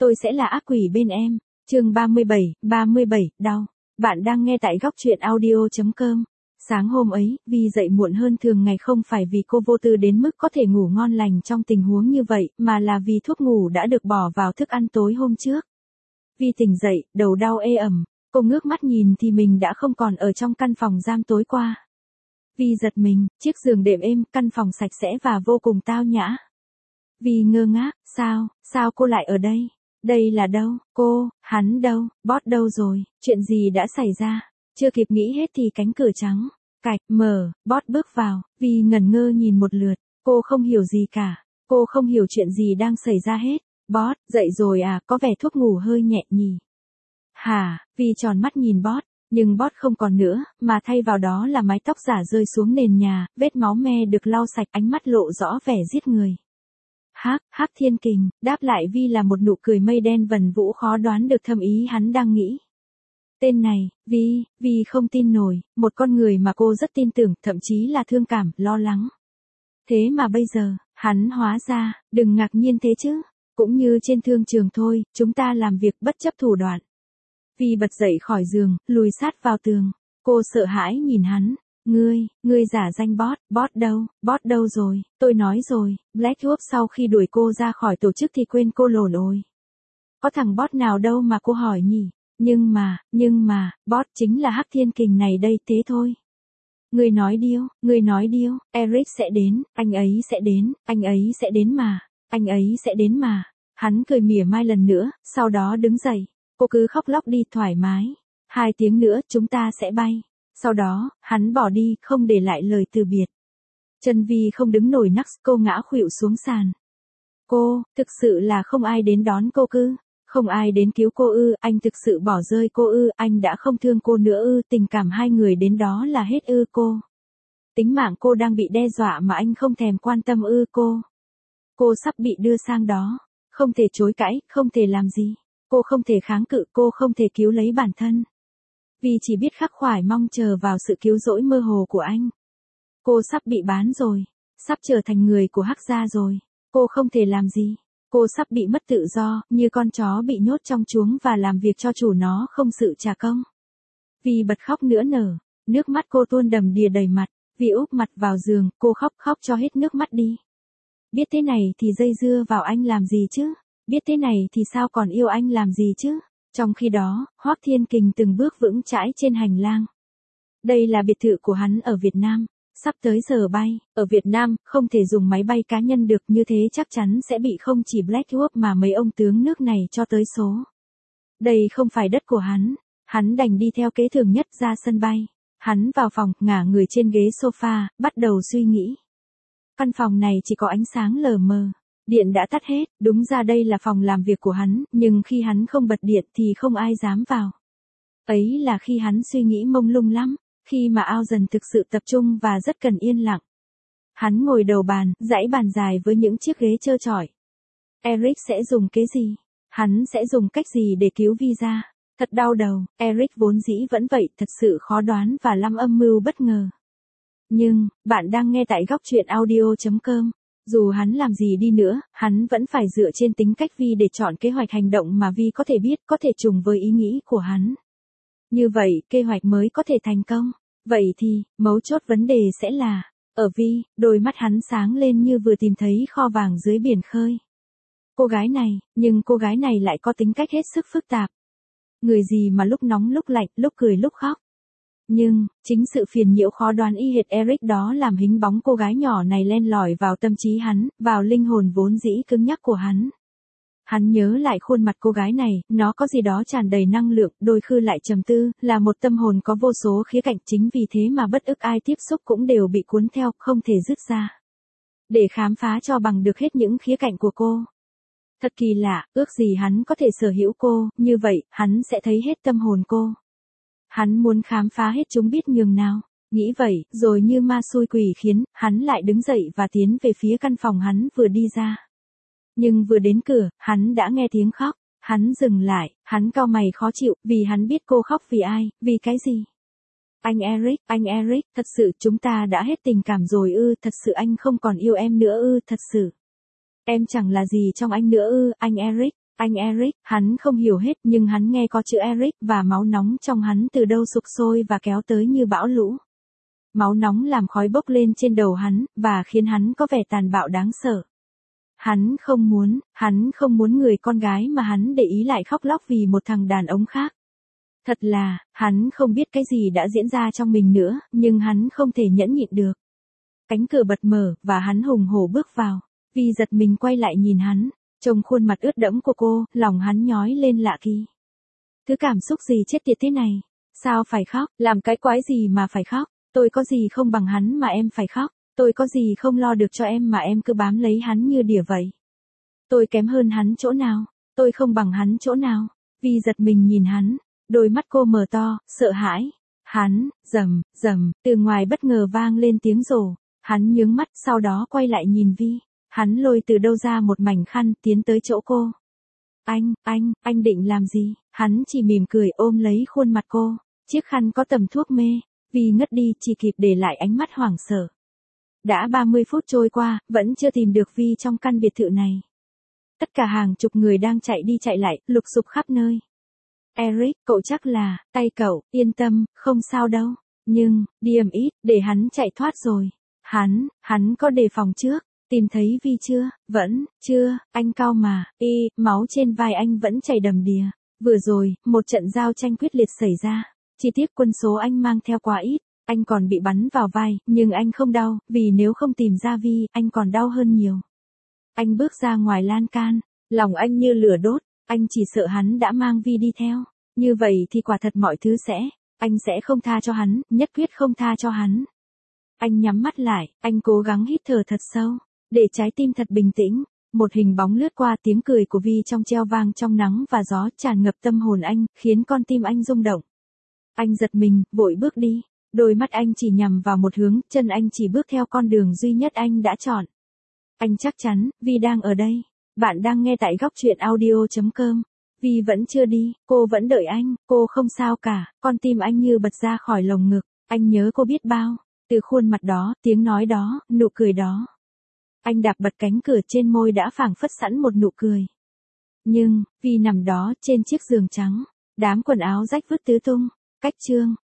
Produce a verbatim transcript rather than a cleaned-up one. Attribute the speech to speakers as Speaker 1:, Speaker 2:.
Speaker 1: tôi sẽ là ác quỷ bên em. Chương ba mươi bảy, ba mươi bảy, đau. Bạn đang nghe tại góc truyện audio chấm com. Sáng hôm ấy, Vi dậy muộn hơn thường ngày không phải vì cô vô tư đến mức có thể ngủ ngon lành trong tình huống như vậy, mà là vì thuốc ngủ đã được bỏ vào thức ăn tối hôm trước. Vi tỉnh dậy, đầu đau ê ẩm, cô ngước mắt nhìn thì mình đã không còn ở trong căn phòng giam tối qua. Vi giật mình, chiếc giường đệm êm, căn phòng sạch sẽ và vô cùng tao nhã. Vi ngơ ngác, sao, sao cô lại ở đây? Đây là đâu, cô, hắn đâu, Boss đâu rồi, chuyện gì đã xảy ra? Chưa kịp nghĩ hết thì cánh cửa trắng, cạch, mở, Boss bước vào, Vi ngẩn ngơ nhìn một lượt, cô không hiểu gì cả, cô không hiểu chuyện gì đang xảy ra hết. Boss, dậy rồi à, có vẻ thuốc ngủ hơi nhẹ nhỉ? Hả, Vi tròn mắt nhìn Boss, nhưng Boss không còn nữa, mà thay vào đó là mái tóc giả rơi xuống nền nhà, vết máu me được lau sạch, ánh mắt lộ rõ vẻ giết người. Hắc, Hắc Thiên Kình, đáp lại Vi là một nụ cười mây đen vần vũ khó đoán được thâm ý hắn đang nghĩ. Tên này, Vi, Vi không tin nổi, một con người mà cô rất tin tưởng, thậm chí là thương cảm, lo lắng. Thế mà bây giờ, hắn hóa ra, đừng ngạc nhiên thế chứ, cũng như trên thương trường thôi, chúng ta làm việc bất chấp thủ đoạn. Vi bật dậy khỏi giường, lùi sát vào tường, cô sợ hãi nhìn hắn. Ngươi, ngươi giả danh Boss, Boss đâu, Boss đâu rồi, tôi nói rồi, Black Wolf sau khi đuổi cô ra khỏi tổ chức thì quên cô lồn rồi. Có thằng Boss nào đâu mà cô hỏi nhỉ, nhưng mà, nhưng mà, Boss chính là Hắc Thiên Kình này đây thế thôi. Ngươi nói điêu, ngươi nói điêu, Eric sẽ đến, anh ấy sẽ đến, anh ấy sẽ đến mà, anh ấy sẽ đến mà. Hắn cười mỉa mai lần nữa, sau đó đứng dậy, cô cứ khóc lóc đi thoải mái. Hai tiếng nữa chúng ta sẽ bay. Sau đó, hắn bỏ đi, không để lại lời từ biệt. Chân Vi không đứng nổi nắc, cô ngã khuỵu xuống sàn. Cô, thực sự là không ai đến đón cô cư, không ai đến cứu cô ư, anh thực sự bỏ rơi cô ư, anh đã không thương cô nữa ư, tình cảm hai người đến đó là hết ư cô. Tính mạng cô đang bị đe dọa mà anh không thèm quan tâm ư cô. Cô sắp bị đưa sang đó, không thể chối cãi, không thể làm gì. Cô không thể kháng cự, cô không thể cứu lấy bản thân. Vi chỉ biết khắc khoải mong chờ vào sự cứu rỗi mơ hồ của anh. Cô sắp bị bán rồi, sắp trở thành người của Hắc gia rồi, cô không thể làm gì, cô sắp bị mất tự do, như con chó bị nhốt trong chuống và làm việc cho chủ nó không sự trả công. Vi bật khóc nức nở, nước mắt cô tuôn đầm đìa đầy mặt, Vi úp mặt vào giường, cô khóc khóc cho hết nước mắt đi. Biết thế này thì dây dưa vào anh làm gì chứ, biết thế này thì sao còn yêu anh làm gì chứ. Trong khi đó, Hoắc Thiên Kình từng bước vững chãi trên hành lang. Đây là biệt thự của hắn ở Việt Nam, sắp tới giờ bay, ở Việt Nam, không thể dùng máy bay cá nhân được, như thế chắc chắn sẽ bị không chỉ Black Wolf mà mấy ông tướng nước này cho tới số. Đây không phải đất của hắn, hắn đành đi theo kế thường nhất ra sân bay. Hắn vào phòng, ngả người trên ghế sofa, bắt đầu suy nghĩ. Căn phòng này chỉ có ánh sáng lờ mờ. Điện đã tắt hết, đúng ra đây là phòng làm việc của hắn, nhưng khi hắn không bật điện thì không ai dám vào. Ấy là khi hắn suy nghĩ mông lung lắm, khi mà ao dần thực sự tập trung và rất cần yên lặng. Hắn ngồi đầu bàn, dãy bàn dài với những chiếc ghế trơ trọi. Eric sẽ dùng cái gì? Hắn sẽ dùng cách gì để cứu Vi ra? Thật đau đầu, Eric vốn dĩ vẫn vậy, thật sự khó đoán và lắm âm mưu bất ngờ. Nhưng, bạn đang nghe tại góc truyện audio chấm com. Dù hắn làm gì đi nữa, hắn vẫn phải dựa trên tính cách Vi để chọn kế hoạch hành động mà Vi có thể biết, có thể trùng với ý nghĩ của hắn. Như vậy, kế hoạch mới có thể thành công. Vậy thì, mấu chốt vấn đề sẽ là, ở Vi, đôi mắt hắn sáng lên như vừa tìm thấy kho vàng dưới biển khơi. Cô gái này, nhưng cô gái này lại có tính cách hết sức phức tạp. Người gì mà lúc nóng lúc lạnh, lúc cười lúc khóc. Nhưng, chính sự phiền nhiễu khó đoán y hệt Eric đó làm hình bóng cô gái nhỏ này len lỏi vào tâm trí hắn, vào linh hồn vốn dĩ cứng nhắc của hắn. Hắn nhớ lại khuôn mặt cô gái này, nó có gì đó tràn đầy năng lượng, đôi khi lại trầm tư, là một tâm hồn có vô số khía cạnh, chính vì thế mà bất ức ai tiếp xúc cũng đều bị cuốn theo, không thể dứt ra. Để khám phá cho bằng được hết những khía cạnh của cô. Thật kỳ lạ, ước gì hắn có thể sở hữu cô, như vậy, hắn sẽ thấy hết tâm hồn cô. Hắn muốn khám phá hết chúng biết nhường nào. Nghĩ vậy, rồi như ma xui quỷ khiến, hắn lại đứng dậy và tiến về phía căn phòng hắn vừa đi ra. Nhưng vừa đến cửa, hắn đã nghe tiếng khóc. Hắn dừng lại, hắn cau mày khó chịu, vì hắn biết cô khóc vì ai, vì cái gì. Anh Eric, anh Eric, thật sự chúng ta đã hết tình cảm rồi ư, thật sự anh không còn yêu em nữa ư, thật sự. Em chẳng là gì trong anh nữa ư, anh Eric, Anh Eric, hắn không hiểu hết nhưng hắn nghe có chữ Eric và máu nóng trong hắn từ đâu sục sôi và kéo tới như bão lũ. Máu nóng làm khói bốc lên trên đầu hắn, và khiến hắn có vẻ tàn bạo đáng sợ. Hắn không muốn, hắn không muốn người con gái mà hắn để ý lại khóc lóc vì một thằng đàn ông khác. Thật là, hắn không biết cái gì đã diễn ra trong mình nữa, nhưng hắn không thể nhẫn nhịn được. Cánh cửa bật mở, và hắn hùng hổ bước vào. Vi giật mình quay lại nhìn hắn, trông khuôn mặt ướt đẫm của cô, lòng hắn nhói lên lạ kỳ. Thứ cảm xúc gì chết tiệt thế này? Sao phải khóc, làm cái quái gì mà phải khóc? Tôi có gì không bằng hắn mà em phải khóc? Tôi có gì không lo được cho em mà em cứ bám lấy hắn như đỉa vậy? Tôi kém hơn hắn chỗ nào? Tôi không bằng hắn chỗ nào? Vi giật mình nhìn hắn, đôi mắt cô mở to, sợ hãi. Hắn, rầm, rầm, từ ngoài bất ngờ vang lên tiếng rồ. Hắn nhướng mắt, sau đó quay lại nhìn Vi. Hắn lôi từ đâu ra một mảnh khăn, tiến tới chỗ cô. Anh, anh, anh định làm gì? Hắn chỉ mỉm cười ôm lấy khuôn mặt cô. Chiếc khăn có tầm thuốc mê. Vi ngất đi, chỉ kịp để lại ánh mắt hoảng sợ. Đã ba mươi phút trôi qua, vẫn chưa tìm được Vi trong căn biệt thự này. Tất cả hàng chục người đang chạy đi chạy lại, lục sục khắp nơi. Eric, cậu chắc là, tay cậu, yên tâm, không sao đâu. Nhưng, đi ầm ít, để hắn chạy thoát rồi. Hắn, hắn có đề phòng trước. Tìm thấy Vi chưa? Vẫn, chưa, anh cao mà, y, máu trên vai anh vẫn chảy đầm đìa. Vừa rồi, một trận giao tranh quyết liệt xảy ra. Chi tiết quân số anh mang theo quá ít. Anh còn bị bắn vào vai, nhưng anh không đau, vì nếu không tìm ra Vi, anh còn đau hơn nhiều. Anh bước ra ngoài lan can, lòng anh như lửa đốt, anh chỉ sợ hắn đã mang Vi đi theo. Như vậy thì quả thật mọi thứ sẽ, anh sẽ không tha cho hắn, nhất quyết không tha cho hắn. Anh nhắm mắt lại, anh cố gắng hít thở thật sâu, để trái tim thật bình tĩnh. Một hình bóng lướt qua, tiếng cười của Vi trong treo vang trong nắng và gió tràn ngập tâm hồn anh, khiến con tim anh rung động. Anh giật mình, vội bước đi. Đôi mắt anh chỉ nhằm vào một hướng, chân anh chỉ bước theo con đường duy nhất anh đã chọn. Anh chắc chắn, Vi đang ở đây. Bạn đang nghe tại góc truyện audio chấm com. Vi vẫn chưa đi, cô vẫn đợi anh, cô không sao cả, con tim anh như bật ra khỏi lồng ngực, anh nhớ cô biết bao. Từ khuôn mặt đó, tiếng nói đó, nụ cười đó. Anh đạp bật cánh cửa, trên môi đã phảng phất sẵn một nụ cười. Nhưng, Vi nằm đó trên chiếc giường trắng, đám quần áo rách vứt tứ tung. Cách chương